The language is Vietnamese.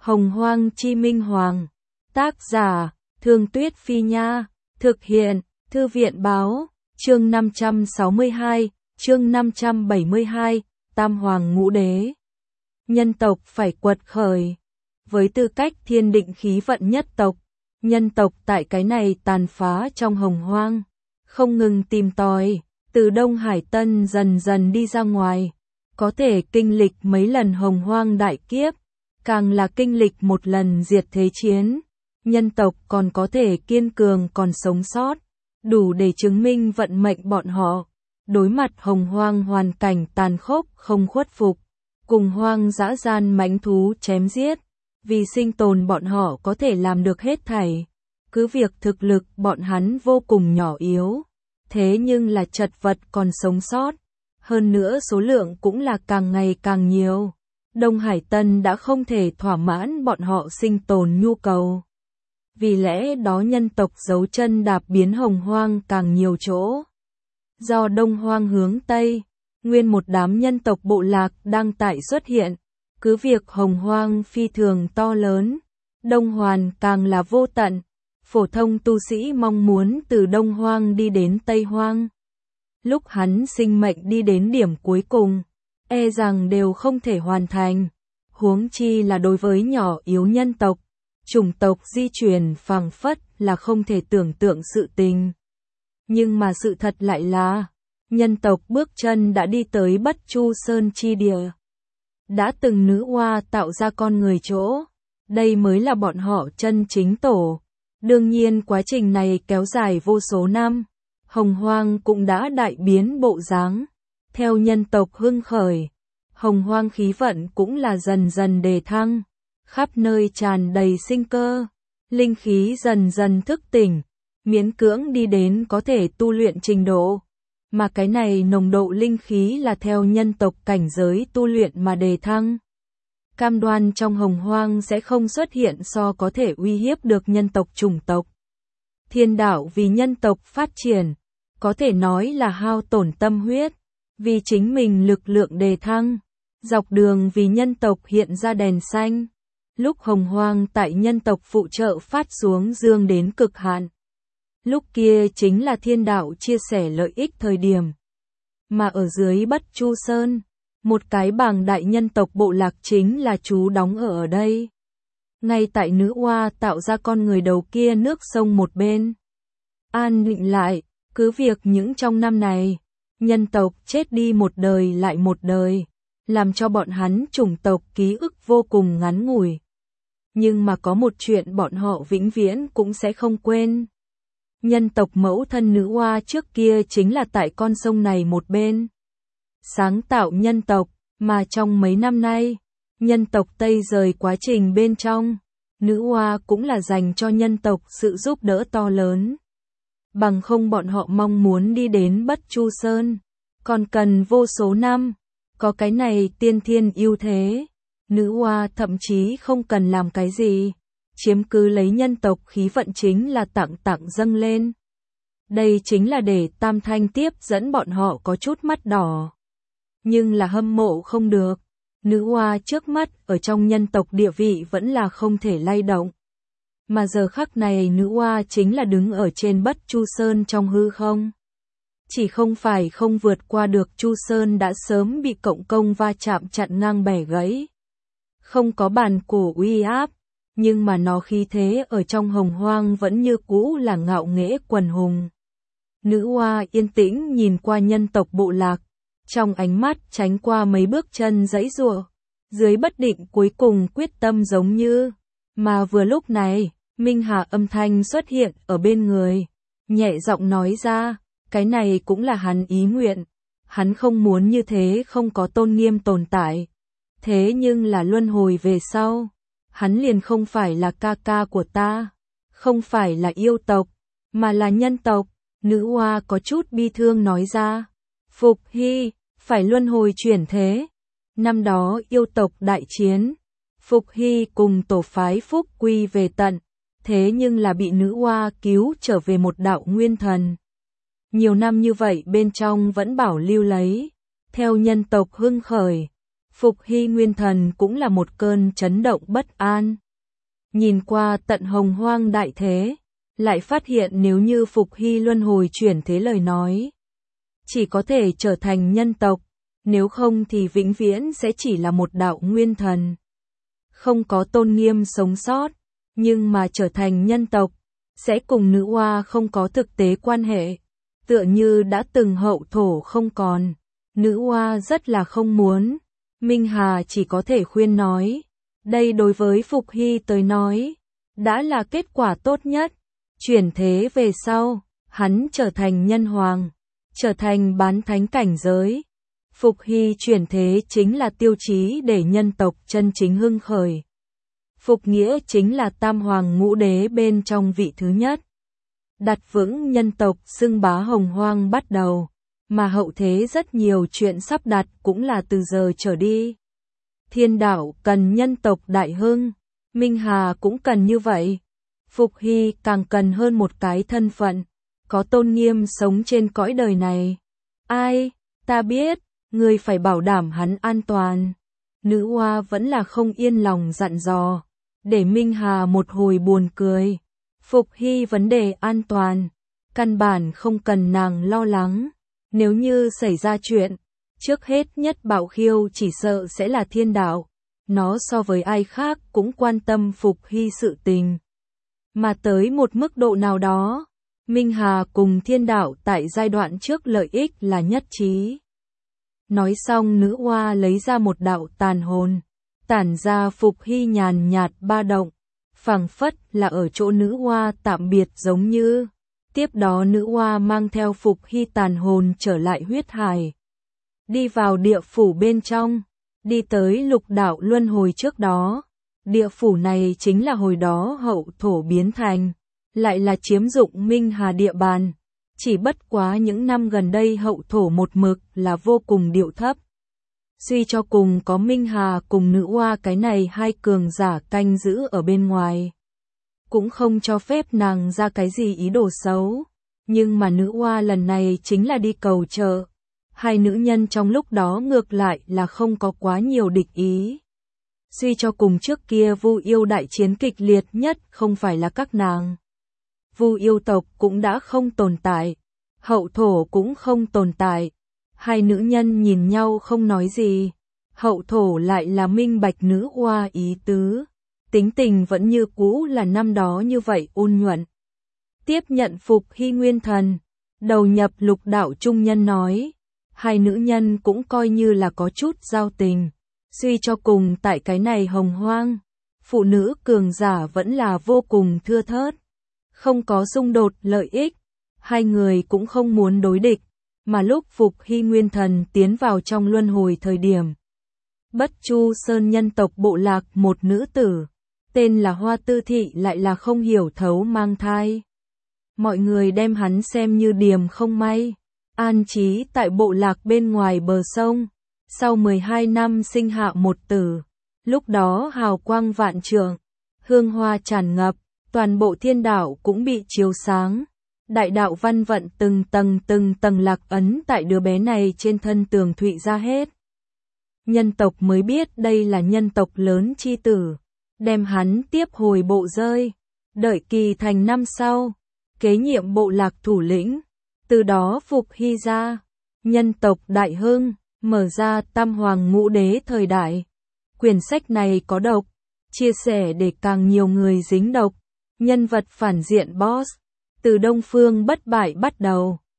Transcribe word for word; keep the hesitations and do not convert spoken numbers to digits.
Hồng Hoang Chi Minh Hoàng. Tác giả, Thương Tuyết Phi Nha. Thực hiện, Thư viện Báo. Chương năm trăm sáu mươi hai, chương năm trăm bảy mươi hai, Tam Hoàng Ngũ Đế. Nhân tộc phải quật khởi. Với tư cách thiên định khí vận nhất tộc, nhân tộc tại cái này tàn phá trong hồng hoang, không ngừng tìm tòi, từ Đông Hải Tân dần dần đi ra ngoài, có thể kinh lịch mấy lần hồng hoang đại kiếp, càng là kinh lịch một lần diệt thế chiến, nhân tộc còn có thể kiên cường còn sống sót, đủ để chứng minh vận mệnh bọn họ, đối mặt hồng hoang hoàn cảnh tàn khốc không khuất phục, cùng hoang dã gian mãnh thú chém giết, vì sinh tồn bọn họ có thể làm được hết thảy, cứ việc thực lực bọn hắn vô cùng nhỏ yếu, thế nhưng là chật vật còn sống sót, hơn nữa số lượng cũng là càng ngày càng nhiều. Đông Hải Tân đã không thể thỏa mãn bọn họ sinh tồn nhu cầu. Vì lẽ đó nhân tộc giấu chân đạp biến hồng hoang càng nhiều chỗ. Do Đông Hoang hướng Tây, nguyên một đám nhân tộc bộ lạc đang tại xuất hiện, cứ việc hồng hoang phi thường to lớn, Đông Hoàn càng là vô tận, phổ thông tu sĩ mong muốn từ Đông Hoang đi đến Tây Hoang. Lúc hắn sinh mệnh đi đến điểm cuối cùng, e rằng đều không thể hoàn thành, huống chi là đối với nhỏ yếu nhân tộc, chủng tộc di chuyển phảng phất là không thể tưởng tượng sự tình. Nhưng mà sự thật lại là, nhân tộc bước chân đã đi tới Bất Chu Sơn chi địa. Đã từng nữ oa tạo ra con người chỗ, đây mới là bọn họ chân chính tổ. Đương nhiên quá trình này kéo dài vô số năm, hồng hoang cũng đã đại biến bộ dáng. Theo nhân tộc hưng khởi, hồng hoang khí vận cũng là dần dần đề thăng, khắp nơi tràn đầy sinh cơ, linh khí dần dần thức tỉnh, miễn cưỡng đi đến có thể tu luyện trình độ. Mà cái này nồng độ linh khí là theo nhân tộc cảnh giới tu luyện mà đề thăng. Cam đoan trong hồng hoang sẽ không xuất hiện so có thể uy hiếp được nhân tộc chủng tộc. Thiên đạo vì nhân tộc phát triển, có thể nói là hao tổn tâm huyết, vì chính mình lực lượng đề thăng, dọc đường vì nhân tộc hiện ra đèn xanh. Lúc hồng hoang tại nhân tộc phụ trợ phát xuống dương đến cực hạn. Lúc kia chính là thiên đạo chia sẻ lợi ích thời điểm. Mà ở dưới Bất Chu Sơn, một cái bảng đại nhân tộc bộ lạc chính là chú đóng ở ở đây. Ngay tại nữ oa tạo ra con người đầu kia nước sông một bên. An định lại, cứ việc những trong năm này, nhân tộc chết đi một đời lại một đời, làm cho bọn hắn chủng tộc ký ức vô cùng ngắn ngủi. Nhưng mà có một chuyện bọn họ vĩnh viễn cũng sẽ không quên. Nhân tộc mẫu thân nữ oa trước kia chính là tại con sông này một bên. Sáng tạo nhân tộc, mà trong mấy năm nay, nhân tộc Tây rời quá trình bên trong, nữ oa cũng là dành cho nhân tộc sự giúp đỡ to lớn. Bằng không bọn họ mong muốn đi đến Bất Chu Sơn, còn cần vô số năm, có cái này tiên thiên ưu thế. Nữ oa thậm chí không cần làm cái gì, chiếm cứ lấy nhân tộc khí vận chính là tặng tặng dâng lên. Đây chính là để Tam Thanh tiếp dẫn bọn họ có chút mắt đỏ. Nhưng là hâm mộ không được, nữ oa trước mắt ở trong nhân tộc địa vị vẫn là không thể lay động. Mà giờ khắc này nữ oa chính là đứng ở trên Bất Chu Sơn trong hư không. Chỉ không phải không vượt qua được Chu Sơn đã sớm bị cộng công va chạm chặn ngang bẻ gãy. Không có bàn cổ uy áp, nhưng mà nó khí thế ở trong hồng hoang vẫn như cũ là ngạo nghễ quần hùng. Nữ oa yên tĩnh nhìn qua nhân tộc bộ lạc, trong ánh mắt tránh qua mấy bước chân giãy giụa, dưới bất định cuối cùng quyết tâm giống như. Mà vừa lúc này, Minh Hà âm thanh xuất hiện ở bên người, nhẹ giọng nói ra, cái này cũng là hắn ý nguyện, hắn không muốn như thế không có tôn nghiêm tồn tại. Thế nhưng là luân hồi về sau, hắn liền không phải là ca ca của ta, không phải là yêu tộc, mà là nhân tộc. Nữ oa có chút bi thương nói ra, Phục Hy, phải luân hồi chuyển thế. Năm đó yêu tộc đại chiến, Phục Hy cùng tổ phái Phúc quy về tận, thế nhưng là bị nữ oa cứu trở về một đạo nguyên thần. Nhiều năm như vậy bên trong vẫn bảo lưu lấy, theo nhân tộc hưng khởi, Phục Hy nguyên thần cũng là một cơn chấn động bất an. Nhìn qua tận hồng hoang đại thế, lại phát hiện nếu như Phục Hy luân hồi chuyển thế lời nói, chỉ có thể trở thành nhân tộc, nếu không thì vĩnh viễn sẽ chỉ là một đạo nguyên thần. Không có tôn nghiêm sống sót, nhưng mà trở thành nhân tộc, sẽ cùng nữ oa không có thực tế quan hệ, tựa như đã từng hậu thổ không còn. Nữ oa rất là không muốn, Minh Hà chỉ có thể khuyên nói, đây đối với Phục Hy tới nói, đã là kết quả tốt nhất. Chuyển thế về sau, hắn trở thành nhân hoàng, trở thành bán thánh cảnh giới. Phục Hy chuyển thế chính là tiêu chí để nhân tộc chân chính hưng khởi. Phục Nghĩa chính là tam hoàng ngũ đế bên trong vị thứ nhất. Đặt vững nhân tộc xưng bá hồng hoang bắt đầu, mà hậu thế rất nhiều chuyện sắp đặt cũng là từ giờ trở đi. Thiên đạo cần nhân tộc đại hưng, Minh Hà cũng cần như vậy. Phục Hy càng cần hơn một cái thân phận, có tôn nghiêm sống trên cõi đời này. Ai, ta biết, ngươi phải bảo đảm hắn an toàn. Nữ oa vẫn là không yên lòng dặn dò, để Minh Hà một hồi buồn cười. Phục Hy vấn đề an toàn, căn bản không cần nàng lo lắng. Nếu như xảy ra chuyện, trước hết nhất Bảo Khiêu chỉ sợ sẽ là thiên đạo. Nó so với ai khác cũng quan tâm Phục Hy sự tình. Mà tới một mức độ nào đó, Minh Hà cùng thiên đạo tại giai đoạn trước lợi ích là nhất trí. Nói xong nữ oa lấy ra một đạo tàn hồn, tản ra Phục Hy nhàn nhạt ba động, phảng phất là ở chỗ nữ oa tạm biệt giống như. Tiếp đó nữ oa mang theo Phục Hy tàn hồn trở lại huyết hải. Đi vào địa phủ bên trong, đi tới lục đạo luân hồi trước đó. Địa phủ này chính là hồi đó hậu thổ biến thành, lại là chiếm dụng Minh Hà địa bàn. Chỉ bất quá những năm gần đây hậu thổ một mực là vô cùng điệu thấp. Suy cho cùng có Minh Hà cùng nữ oa cái này hai cường giả canh giữ ở bên ngoài. Cũng không cho phép nàng ra cái gì ý đồ xấu. Nhưng mà nữ oa lần này chính là đi cầu trợ. Hai nữ nhân trong lúc đó ngược lại là không có quá nhiều địch ý. Suy cho cùng trước kia Vu yêu đại chiến kịch liệt nhất không phải là các nàng. Vu yêu tộc cũng đã không tồn tại, hậu thổ cũng không tồn tại. Hai nữ nhân nhìn nhau không nói gì, hậu thổ lại là minh bạch nữ oa ý tứ. Tính tình vẫn như cũ là năm đó như vậy ôn nhuận. Tiếp nhận Phục Hy nguyên thần, đầu nhập lục đạo trung nhân nói. Hai nữ nhân cũng coi như là có chút giao tình. Suy cho cùng tại cái này hồng hoang, phụ nữ cường giả vẫn là vô cùng thưa thớt. Không có xung đột lợi ích, hai người cũng không muốn đối địch, mà lúc Phục Hy nguyên thần tiến vào trong luân hồi thời điểm. Bất Chu Sơn nhân tộc bộ lạc một nữ tử, tên là Hoa Tư Thị lại là không hiểu thấu mang thai. Mọi người đem hắn xem như điềm không may, an trí tại bộ lạc bên ngoài bờ sông. Sau mười hai năm sinh hạ một tử, lúc đó hào quang vạn trượng, hương hoa tràn ngập, toàn bộ thiên đạo cũng bị chiếu sáng. Đại đạo văn vận từng tầng từng tầng lạc ấn tại đứa bé này trên thân tường thụy ra hết. Nhân tộc mới biết đây là nhân tộc lớn chi tử, đem hắn tiếp hồi bộ rơi, đợi kỳ thành năm sau, kế nhiệm bộ lạc thủ lĩnh, từ đó Phục Hy ra, nhân tộc đại hưng. Mở ra tam hoàng ngũ đế thời đại. Quyển sách này có độc, chia sẻ để càng nhiều người dính độc. Nhân vật phản diện boss, từ Đông Phương bất bại bắt đầu.